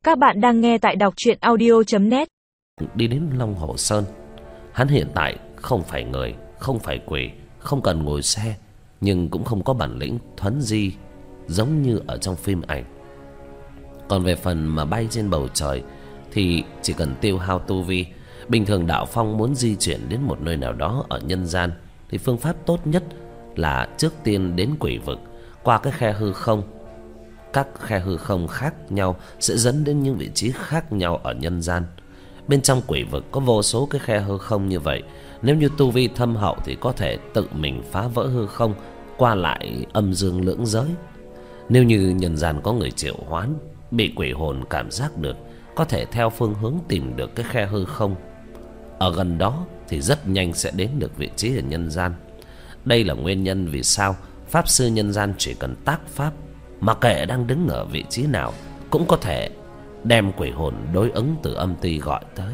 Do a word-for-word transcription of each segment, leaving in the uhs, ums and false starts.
Các bạn đang nghe tại đọc truyện audio chấm net. Đi đến Long Hồ Sơn. Hắn hiện tại không phải người, không phải quỷ, không cần ngồi xe, nhưng cũng không có bản lĩnh thuấn di giống như ở trong phim ảnh. Còn về phần mà bay trên bầu trời thì chỉ cần tiêu hao tu vi. Bình thường Đạo Phong muốn di chuyển đến một nơi nào đó ở nhân gian thì phương pháp tốt nhất là trước tiên đến quỷ vực, qua cái khe hư không. Các khe hư không khác nhau sẽ dẫn đến những vị trí khác nhau ở nhân gian. Bên trong quỷ vực có vô số cái khe hư không như vậy. Nếu như tu vi thâm hậu thì có thể tự mình phá vỡ hư không, qua lại âm dương lưỡng giới. Nếu như nhân gian có người triệu hoán, bị quỷ hồn cảm giác được, có thể theo phương hướng tìm được cái khe hư không ở gần đó thì rất nhanh sẽ đến được vị trí ở nhân gian. Đây là nguyên nhân vì sao pháp sư nhân gian chỉ cần tác pháp, mà kệ đang đứng ở vị trí nào, cũng có thể đem quỷ hồn đối ứng từ âm ty gọi tới.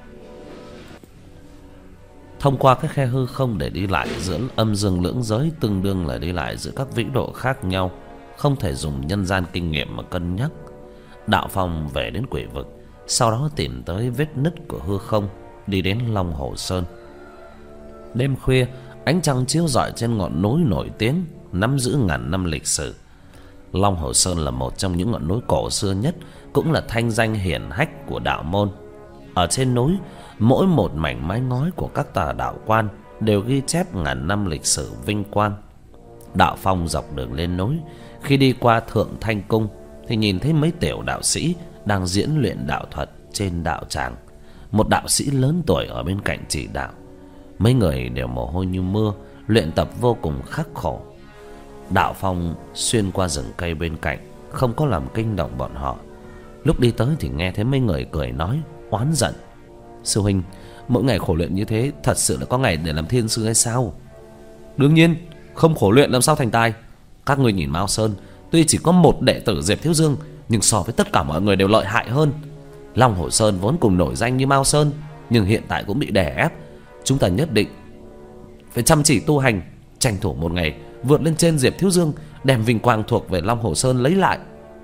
Thông qua cái khe hư không để đi lại giữa âm dương lưỡng giới, tương đương là đi lại giữa các vĩ độ khác nhau, không thể dùng nhân gian kinh nghiệm mà cân nhắc. Đạo Phong về đến quỷ vực, sau đó tìm tới vết nứt của hư không, đi đến Long Hồ Sơn. Đêm khuya, ánh trăng chiếu rọi trên ngọn núi nổi tiếng nắm giữ ngàn năm lịch sử. Long Hồ Sơn là một trong những ngọn núi cổ xưa nhất, cũng là thanh danh hiển hách của đạo môn. Ở trên núi, mỗi một mảnh mái ngói của các tòa đạo quan đều ghi chép ngàn năm lịch sử vinh quang. Đạo Phong dọc đường lên núi, khi đi qua Thượng Thanh Cung thì nhìn thấy mấy tiểu đạo sĩ đang diễn luyện đạo thuật trên đạo tràng. Một đạo sĩ lớn tuổi ở bên cạnh chỉ đạo. Mấy người đều mồ hôi như mưa, luyện tập vô cùng khắc khổ. Đạo Phong xuyên qua rừng cây bên cạnh, không có làm kinh động bọn họ. Lúc đi tới thì nghe thấy mấy người cười nói, oán giận: sư huynh, mỗi ngày khổ luyện như thế, thật sự là có ngày để làm thiên sư hay sao? Đương nhiên, không khổ luyện làm sao thành tài. Các người nhìn Mao Sơn, tuy chỉ có một đệ tử Diệp Thiếu Dương, nhưng so với tất cả mọi người đều lợi hại hơn. Long Hồ Sơn vốn cùng nổi danh như Mao Sơn, nhưng hiện tại cũng bị đè ép. Chúng ta nhất định phải chăm chỉ tu hành, tranh thủ một ngày vượt lên trên Diệp Thiếu Dương, đem vinh quang thuộc về Long Hồ Sơn lấy lại.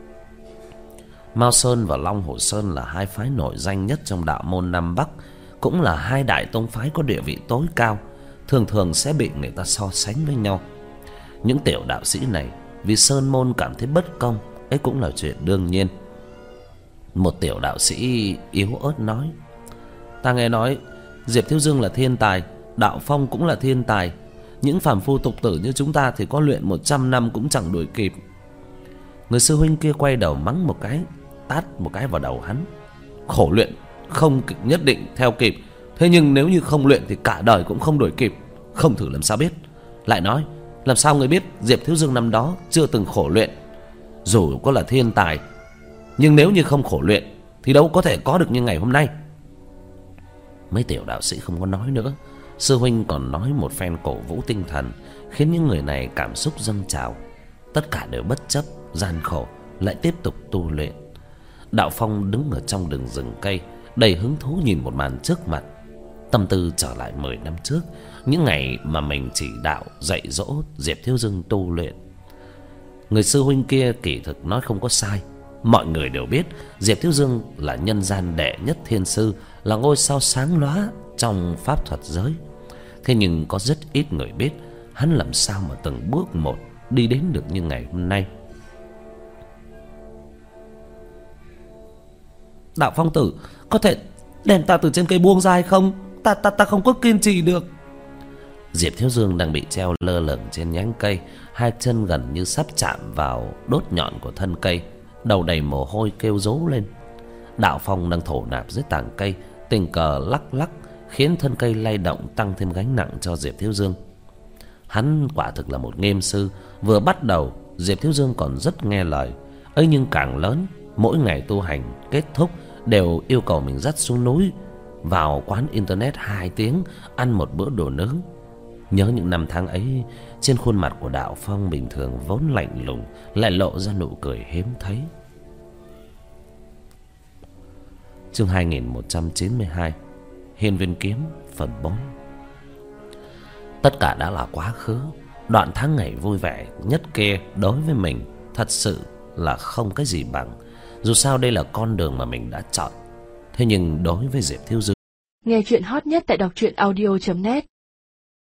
Mao Sơn và Long Hồ Sơn là hai phái nổi danh nhất trong đạo môn Nam Bắc, cũng là hai đại tông phái có địa vị tối cao, thường thường sẽ bị người ta so sánh với nhau. Những tiểu đạo sĩ này vì Sơn môn cảm thấy bất công, ấy cũng là chuyện đương nhiên. Một tiểu đạo sĩ yếu ớt nói: ta nghe nói Diệp Thiếu Dương là thiên tài, Đạo Phong cũng là thiên tài, những phàm phu tục tử như chúng ta thì có luyện một trăm năm cũng chẳng đuổi kịp. Người sư huynh kia quay đầu mắng một cái, tát một cái vào đầu hắn: khổ luyện không nhất định theo kịp, thế nhưng nếu như không luyện thì cả đời cũng không đuổi kịp, không thử làm sao biết. Lại nói, làm sao người biết Diệp Thiếu Dương năm đó chưa từng khổ luyện? Dù có là thiên tài, nhưng nếu như không khổ luyện thì đâu có thể có được như ngày hôm nay. Mấy tiểu đạo sĩ không có nói nữa. Sư huynh còn nói một phen cổ vũ tinh thần, khiến những người này cảm xúc dâng trào. Tất cả đều bất chấp gian khổ, lại tiếp tục tu luyện. Đạo Phong đứng ở trong đường rừng cây, đầy hứng thú nhìn một màn trước mặt. Tâm tư trở lại mười năm trước, những ngày mà mình chỉ đạo dạy dỗ Diệp Thiếu Dương tu luyện. Người sư huynh kia kỳ thực nói không có sai. Mọi người đều biết Diệp Thiếu Dương là nhân gian đệ nhất thiên sư, là ngôi sao sáng lóa trong pháp thuật giới. Thế nhưng có rất ít người biết hắn làm sao mà từng bước một đi đến được như ngày hôm nay. Đạo Phong tử, có thể đem ta từ trên cây buông ra hay không? Ta ta ta không có kiên trì được. Diệp Thiếu Dương đang bị treo lơ lửng trên nhánh cây, hai chân gần như sắp chạm vào đốt nhọn của thân cây, đầu đầy mồ hôi kêu rú lên. Đạo Phong đang thổ nạp dưới tàng cây, tình cờ lắc lắc khiến thân cây lay động, tăng thêm gánh nặng cho Diệp Thiếu Dương. Hắn quả thực là một nghiêm sư. Vừa bắt đầu Diệp Thiếu Dương còn rất nghe lời, ấy nhưng càng lớn, mỗi ngày tu hành kết thúc đều yêu cầu mình dắt xuống núi, vào quán internet hai tiếng, ăn một bữa đồ nướng. Nhớ những năm tháng ấy, trên khuôn mặt của Đạo Phong bình thường vốn lạnh lùng lại lộ ra nụ cười hiếm thấy. Chương hai nghìn một trăm chín mươi hai, Hiên Viên Kiếm phần bốn. Tất cả đã là quá khứ. Đoạn tháng ngày vui vẻ nhất kia đối với mình thật sự là không cái gì bằng. Dù sao đây là con đường mà mình đã chọn. Thế nhưng đối với Diệp Thiếu Dư, nghe chuyện hot nhất tại đọc truyện audio chấm net.